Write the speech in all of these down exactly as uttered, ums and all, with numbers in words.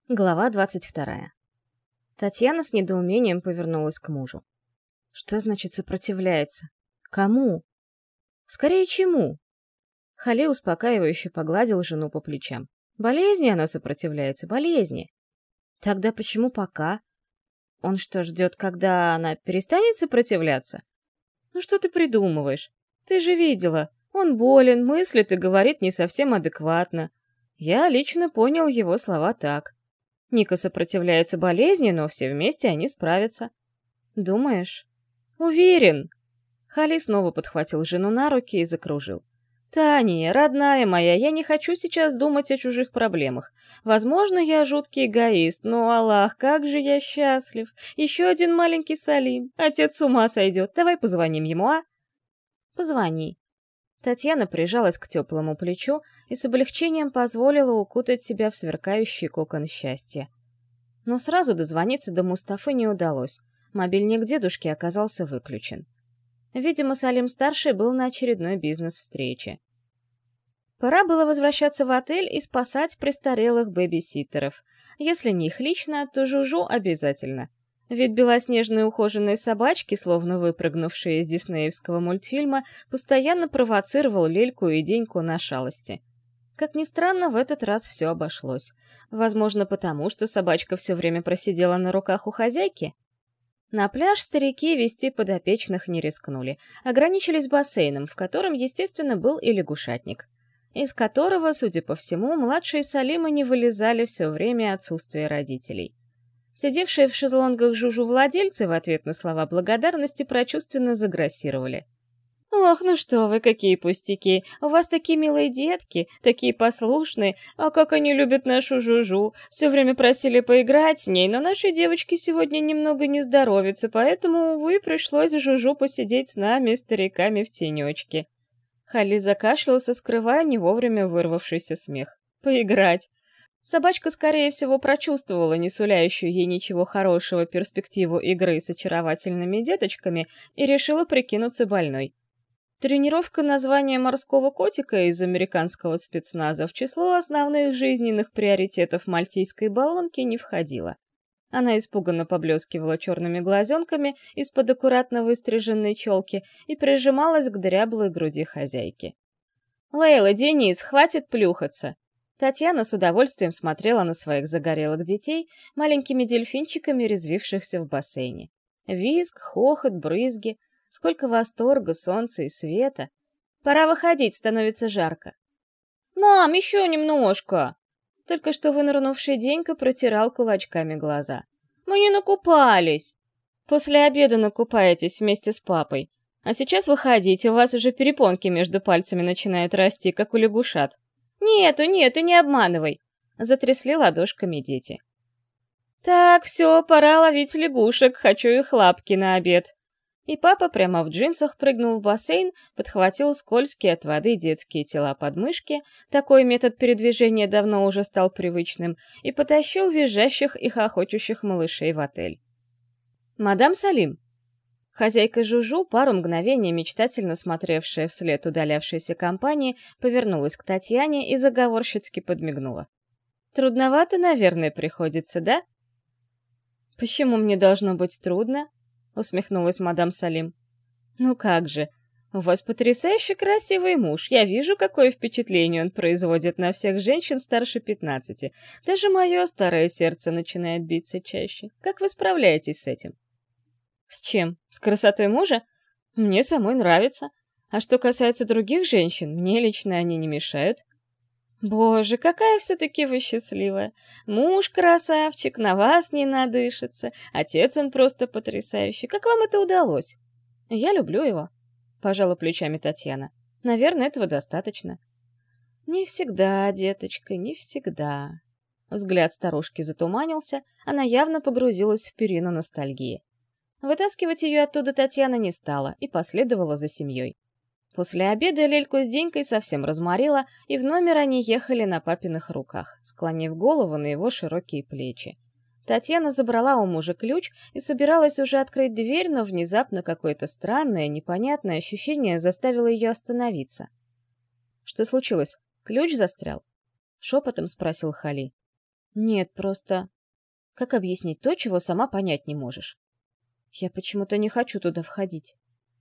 Глава двадцать вторая. Татьяна с недоумением повернулась к мужу. Что значит сопротивляется? Кому? Скорее, чему? Хали успокаивающе погладил жену по плечам. Болезни она сопротивляется, болезни. Тогда почему пока? Он что, ждет, когда она перестанет сопротивляться? Ну что ты придумываешь? Ты же видела, он болен, мыслит и говорит не совсем адекватно. Я лично понял его слова так. Ника сопротивляется болезни, но все вместе они справятся. Думаешь? Уверен. Хали снова подхватил жену на руки и закружил. Таня, родная моя, я не хочу сейчас думать о чужих проблемах. Возможно, я жуткий эгоист, но, Аллах, как же я счастлив. Еще один маленький Салим. Отец с ума сойдет. Давай позвоним ему, а? Позвони. Татьяна прижалась к теплому плечу и с облегчением позволила укутать себя в сверкающий кокон счастья. Но сразу дозвониться до Мустафы не удалось. Мобильник дедушки оказался выключен. Видимо, Салим-старший был на очередной бизнес-встрече. Пора было возвращаться в отель и спасать престарелых бэби-ситтеров. Если не их лично, то Жужу обязательно. Ведь белоснежные ухоженные собачки, словно выпрыгнувшие из диснеевского мультфильма, постоянно провоцировал Лельку и Деньку на шалости. Как ни странно, в этот раз все обошлось. Возможно, потому, что собачка все время просидела на руках у хозяйки? На пляж старики вести подопечных не рискнули, ограничились бассейном, в котором, естественно, был и лягушатник, из которого, судя по всему, младшие Салимы не вылезали все время отсутствия родителей. Сидевшие в шезлонгах Жужу-владельцы в ответ на слова благодарности прочувственно заграссировали. «Ох, ну что вы, какие пустяки! У вас такие милые детки, такие послушные, а как они любят нашу Жужу! Все время просили поиграть с ней, но нашей девочке сегодня немного не здоровится, поэтому, увы, пришлось Жужу посидеть с нами, стариками, в тенечке». Хали закашлялся, скрывая не вовремя вырвавшийся смех. «Поиграть!» Собачка, скорее всего, прочувствовала не суляющую ей ничего хорошего перспективу игры с очаровательными деточками и решила прикинуться больной. Тренировка названия морского котика из американского спецназа в число основных жизненных приоритетов мальтийской баллонки не входила. Она испуганно поблескивала черными глазенками из-под аккуратно выстриженной челки и прижималась к дряблой груди хозяйки. «Лейла, Денис, хватит плюхаться!» Татьяна с удовольствием смотрела на своих загорелых детей, маленькими дельфинчиками, резвившихся в бассейне. Визг, хохот, брызги, сколько восторга, солнца и света. Пора выходить, становится жарко. «Мам, еще немножко!» Только что вынырнувший Денька протирал кулачками глаза. «Мы не накупались!» «После обеда накупаетесь вместе с папой. А сейчас выходите, у вас уже перепонки между пальцами начинают расти, как у лягушат». «Нету, нету, не обманывай!» — затрясли ладошками дети. «Так, все, пора ловить лягушек, хочу их лапки на обед». И папа прямо в джинсах прыгнул в бассейн, подхватил скользкие от воды детские тела под мышки, такой метод передвижения давно уже стал привычным, и потащил визжащих и хохочущих малышей в отель. «Мадам Салим!» Хозяйка Жужу, пару мгновений мечтательно смотревшая вслед удалявшейся компании, повернулась к Татьяне и заговорщицки подмигнула. «Трудновато, наверное, приходится, да?» «Почему мне должно быть трудно?» — усмехнулась мадам Салим. «Ну как же, у вас потрясающе красивый муж. Я вижу, какое впечатление он производит на всех женщин старше пятнадцати. Даже мое старое сердце начинает биться чаще. Как вы справляетесь с этим?» «С чем? С красотой мужа? Мне самой нравится. А что касается других женщин, мне лично они не мешают». «Боже, какая все-таки вы счастливая! Муж красавчик, на вас не надышится, отец он просто потрясающий. Как вам это удалось?» «Я люблю его», — пожала плечами Татьяна. «Наверное, этого достаточно». «Не всегда, деточка, не всегда». Взгляд старушки затуманился, она явно погрузилась в перину ностальгии. Вытаскивать ее оттуда Татьяна не стала и последовала за семьей. После обеда Лельку с Денькой совсем разморила, и в номер они ехали на папиных руках, склонив голову на его широкие плечи. Татьяна забрала у мужа ключ и собиралась уже открыть дверь, но внезапно какое-то странное, непонятное ощущение заставило ее остановиться. «Что случилось? Ключ застрял?» — шепотом спросил Хали. Нет, просто... Как объяснить то, чего сама понять не можешь? Я почему-то не хочу туда входить.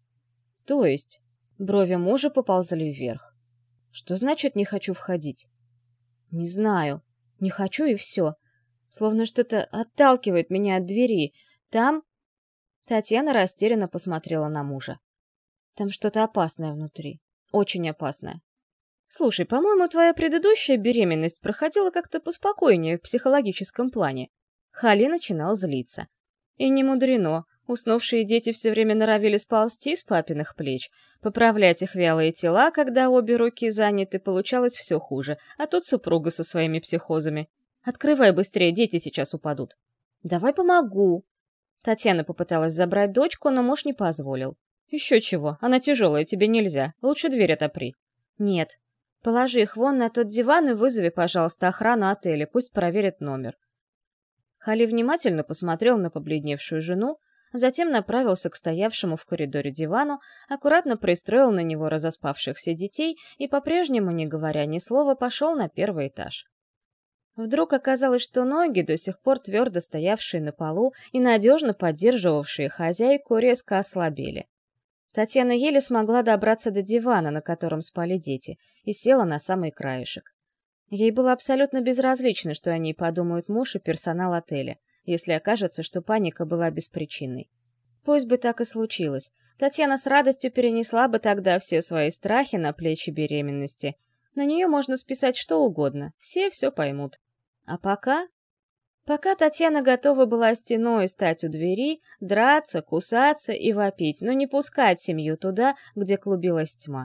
То есть? Брови мужа поползли вверх. Что значит «не хочу входить»? Не знаю. Не хочу и все. Словно что-то отталкивает меня от двери. Там... Татьяна растерянно посмотрела на мужа. Там что-то опасное внутри. Очень опасное. Слушай, по-моему, твоя предыдущая беременность проходила как-то поспокойнее в психологическом плане. Хали начинал злиться. И не мудрено. Уснувшие дети все время норовили сползти с папиных плеч. Поправлять их вялые тела, когда обе руки заняты, получалось все хуже. А тут супруга со своими психозами. «Открывай быстрее, дети сейчас упадут». «Давай помогу». Татьяна попыталась забрать дочку, но муж не позволил. «Еще чего, она тяжелая, тебе нельзя. Лучше дверь отопри». «Нет. Положи их вон на тот диван и вызови, пожалуйста, охрану отеля, пусть проверят номер». Хали внимательно посмотрел на побледневшую жену, затем направился к стоявшему в коридоре дивану, аккуратно пристроил на него разоспавшихся детей и, по-прежнему не говоря ни слова, пошел на первый этаж. Вдруг оказалось, что ноги, до сих пор твердо стоявшие на полу и надежно поддерживавшие хозяйку, резко ослабели. Татьяна еле смогла добраться до дивана, на котором спали дети, и села на самый краешек. Ей было абсолютно безразлично, что о ней подумают муж и персонал отеля, если окажется, что паника была беспричинной. Пусть бы так и случилось. Татьяна с радостью перенесла бы тогда все свои страхи на плечи беременности. На нее можно списать что угодно, все все поймут. А пока... Пока Татьяна готова была стеной стать у двери, драться, кусаться и вопить, но не пускать семью туда, где клубилась тьма.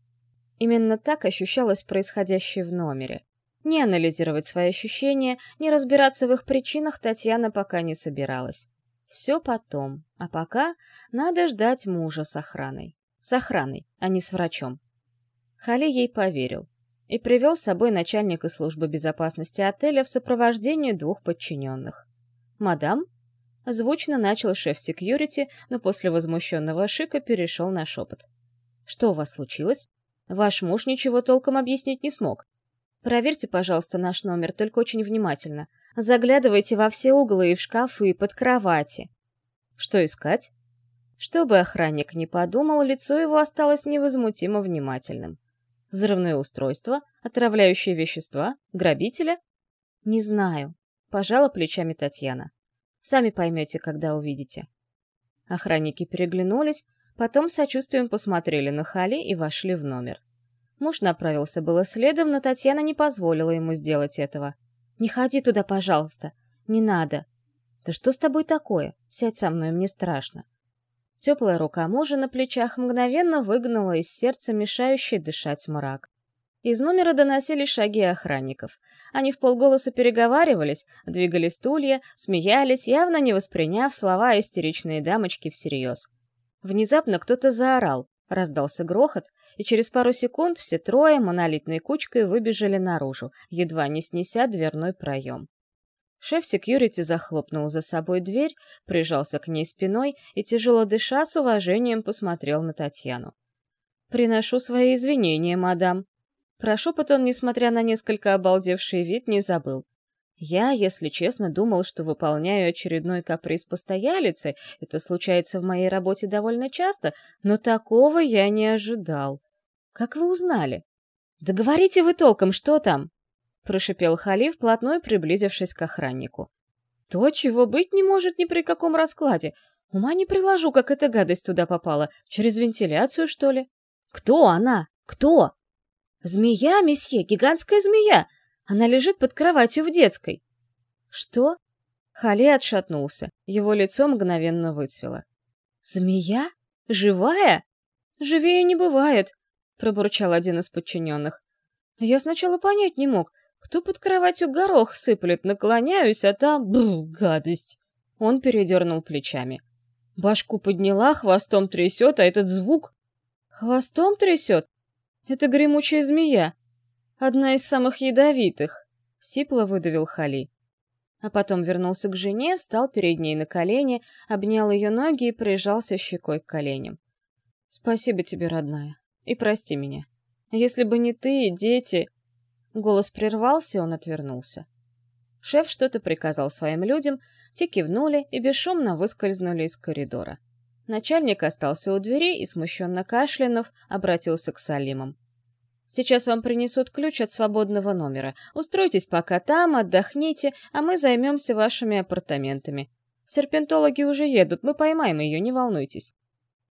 Именно так ощущалось происходящее в номере. Не анализировать свои ощущения, не разбираться в их причинах Татьяна пока не собиралась. Все потом, а пока надо ждать мужа с охраной. С охраной, а не с врачом. Хали ей поверил и привел с собой начальника службы безопасности отеля в сопровождении двух подчиненных. «Мадам?» — звучно начал шеф секьюрити, но после возмущенного шика перешел на шепот. «Что у вас случилось? Ваш муж ничего толком объяснить не смог. Проверьте, пожалуйста, наш номер, только очень внимательно. Заглядывайте во все углы и в шкафы, и под кровати». «Что искать?» Чтобы охранник не подумал, лицо его осталось невозмутимо внимательным. Взрывное устройство, отравляющие вещества, грабителя? Не знаю. Пожала плечами Татьяна. Сами поймете, когда увидите. Охранники переглянулись, потом с сочувствием посмотрели на Хали и вошли в номер. Муж направился было следом, но Татьяна не позволила ему сделать этого. «Не ходи туда, пожалуйста. Не надо». «Да что с тобой такое? Сядь со мной, мне страшно». Теплая рука мужа на плечах мгновенно выгнала из сердца мешающий дышать мрак. Из номера доносились шаги охранников. Они вполголоса переговаривались, двигали стулья, смеялись, явно не восприняв слова истеричной дамочки всерьез. Внезапно кто-то заорал, раздался грохот, и через пару секунд все трое монолитной кучкой выбежали наружу, едва не снеся дверной проем. Шеф секьюрити захлопнул за собой дверь, прижался к ней спиной и, тяжело дыша, с уважением посмотрел на Татьяну. «Приношу свои извинения, мадам». Про шепот он, несмотря на несколько обалдевший вид, не забыл. «Я, если честно, думал, что выполняю очередной каприз постоялицы, это случается в моей работе довольно часто, но такого я не ожидал. Как вы узнали?» «Да говорите вы толком, что там?» прошипел Хали, вплотную приблизившись к охраннику. «То, чего быть не может ни при каком раскладе. Ума не приложу, как эта гадость туда попала. Через вентиляцию, что ли?» «Кто она? Кто?» «Змея, месье, гигантская змея! Она лежит под кроватью в детской». «Что?» Хали отшатнулся. Его лицо мгновенно выцвело. «Змея? Живая? Живее не бывает», — пробурчал один из подчиненных. «Я сначала понять не мог. Кто под кроватью горох сыплет, наклоняюсь, а там... Бррр, гадость!» Он передернул плечами. Башку подняла, хвостом трясет, а этот звук... «Хвостом трясет? Это гремучая змея. Одна из самых ядовитых», — сипло выдавил Хали. А потом вернулся к жене, встал перед ней на колени, обнял ее ноги и прижался щекой к коленям. «Спасибо тебе, родная, и прости меня. Если бы не ты и дети...» Голос прервался, он отвернулся. Шеф что-то приказал своим людям, те кивнули и бесшумно выскользнули из коридора. Начальник остался у двери и, смущенно кашлянув, обратился к Салимам. «Сейчас вам принесут ключ от свободного номера. Устройтесь пока там, отдохните, а мы займемся вашими апартаментами. Серпентологи уже едут, мы поймаем ее, не волнуйтесь».